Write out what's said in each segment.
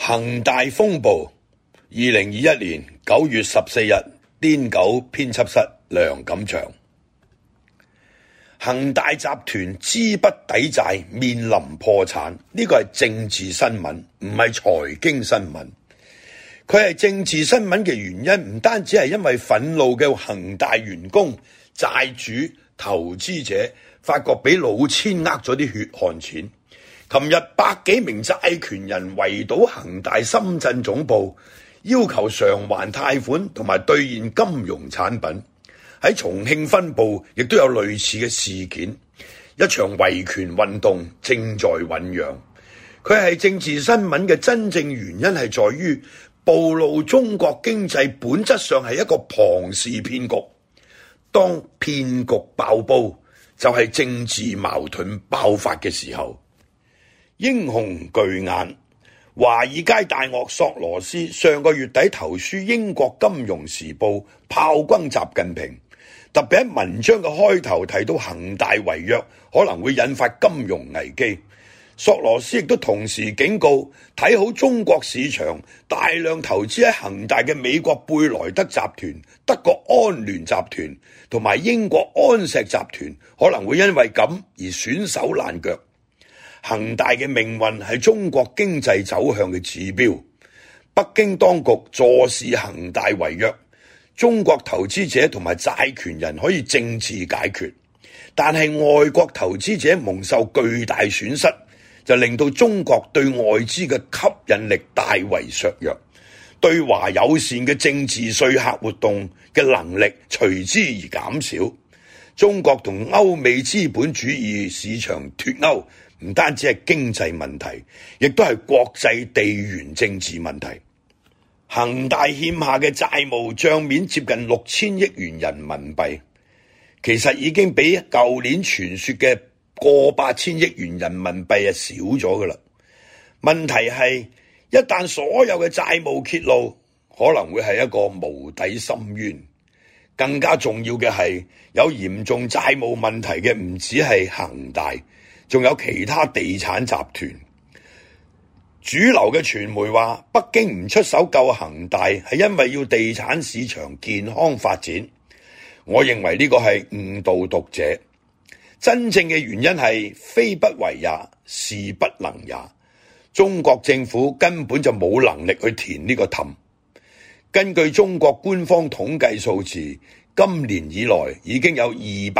恒大風暴，2021年9月14日，癲狗編輯室梁錦祥。恒大集團資不抵債，面臨破產，呢個係政治新聞，唔係財經新聞。佢係政治新聞嘅原因，唔單止係因為憤怒嘅恒大員工、債主、投資者發覺俾老千呃咗啲血汗錢。琴日百幾名債權人圍堵恒大深圳總部，要求償還貸款同埋兌現金融產品。喺重慶分部亦都有類似嘅事件，一場維權運動正在醞釀。佢係政治新聞嘅真正原因係在於暴露中國經濟本質上係一個龐氏騙局。當騙局爆煲，就係政治矛盾爆發嘅時候。英雄巨眼，華爾街大鱷索羅斯上個月底投書英國金融時報，炮轟習近平，特別喺文章嘅開頭提到恒大違約可能會引發金融危機。索羅斯亦都同時警告睇好中國市場，大量投資喺恒大嘅美國貝萊德集團、德國安聯集團同埋英國安石集團可能會因為咁而損手爛腳。恒大嘅命運係中國經濟走向嘅指標。北京當局坐視恒大違約，中國投資者同埋債權人可以政治解決，但係外國投資者蒙受巨大損失，就令到中國對外資嘅吸引力大為削弱，對華友善嘅政治說客活動嘅能力隨之而減少。中國同歐美資本主義市場脫鈎，唔單止係經濟問題，亦都係國際地緣政治問題。恒大欠下嘅債務賬面接近6000億元人民幣，其實已經比舊年傳說嘅過8000億元人民幣少咗噶啦。問題係一旦所有嘅債務揭露，可能會係一個無底深淵。更加重要嘅係，有嚴重債務問題嘅唔止係恒大，仲有其他地產集團。主流嘅傳媒話，北京唔出手救恒大係因為要地產市場健康發展。我認為呢個係誤導讀者。真正嘅原因係非不為也，是不能也。中國政府根本就冇能力去填呢個氹。根據中國官方統計數字，今年以來已經有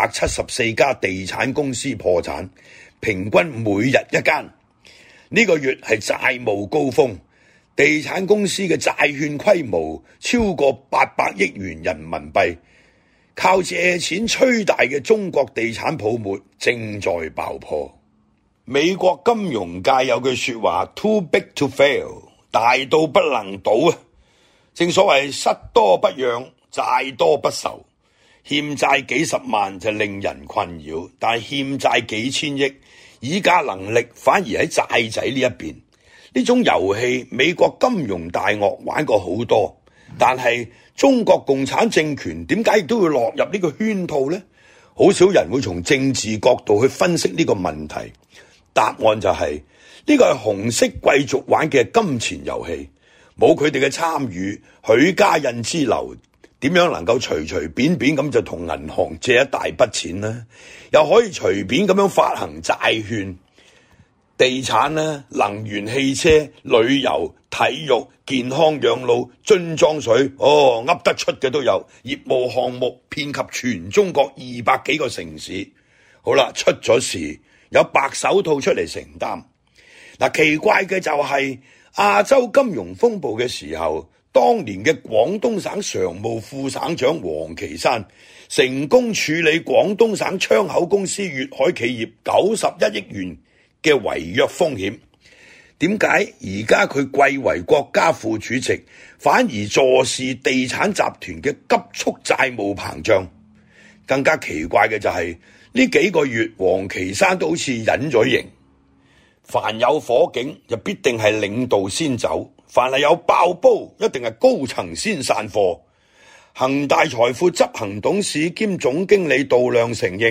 274家地產公司破產，平均每日一間。呢個月係債務高峰，地產公司嘅債券規模超過800億元人民幣，靠借錢吹大嘅中國地產泡沫正在爆破。美國金融界有句說話 ，too big to fail， 大到不能倒啊！正所謂失多不讓，債多不愁。欠債幾十萬就令人困擾，但係欠債幾千億，議價能力反而喺債仔呢一邊。呢種遊戲美國金融大鱷玩過好多，但係中國共產政權點解亦都會落入呢個圈套呢？好少人會從政治角度去分析呢個問題。答案就係呢個係紅色貴族玩嘅金錢遊戲。冇佢哋嘅參與，許家印之流點樣能夠隨隨便便咁就同銀行借一大筆錢呢？又可以隨便咁樣發行債券、地產呢、能源、汽車、旅遊、體育、健康養老、樽裝水，噏得出嘅都有。業務項目遍及全中國200幾個城市。好啦，出咗事有白手套出嚟承擔。奇怪嘅就係亞洲金融風暴嘅時候，當年嘅廣東省常務副省長王岐山成功處理廣東省窗口公司粵海企業91億元嘅違約風險。點解而家佢貴為國家副主席，反而坐視地產集團嘅急速債務膨脹？更加奇怪嘅就係呢幾個月，王岐山都好似隱咗形。凡有火警就必定係領導先走，凡係有爆煲一定係高層先散貨。恒大財富執行董事兼總經理杜亮承認，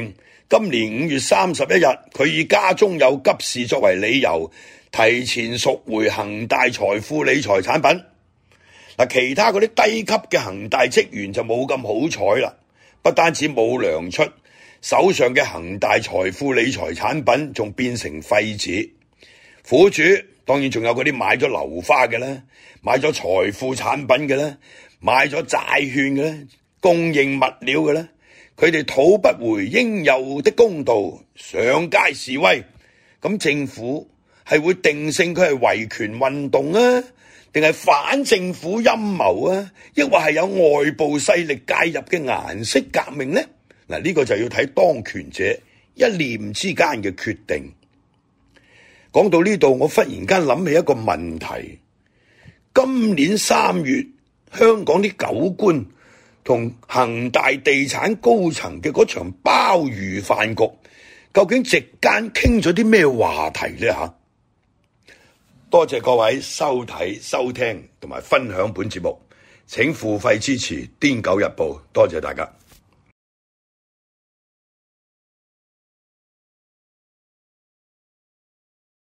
今年5月31日，佢以家中有急事作為理由，提前贖回恒大財富理財產品。其他嗰啲低級嘅恒大職員就冇咁好彩啦，不單止冇糧出，手上嘅恒大財富理財產品仲變成廢紙。苦主當然仲有嗰啲買咗樓花嘅啦，買咗財富產品嘅啦，買咗債券嘅啦，供應物料嘅啦，佢哋討不回應有的公道，上街示威。咁政府係會定性佢係維權運動啊，定係反政府陰謀啊，抑或係有外部勢力介入嘅顏色革命呢？呢個就要睇當權者一念之間嘅決定。講到呢度，我忽然間諗起一個問題：今年3月，香港啲狗官同恒大地產高層嘅嗰場鮑魚飯局，究竟席間傾咗啲咩話題呢？多謝各位收睇、收聽同埋分享本節目，請付費支持《癲狗日報》，多謝大家。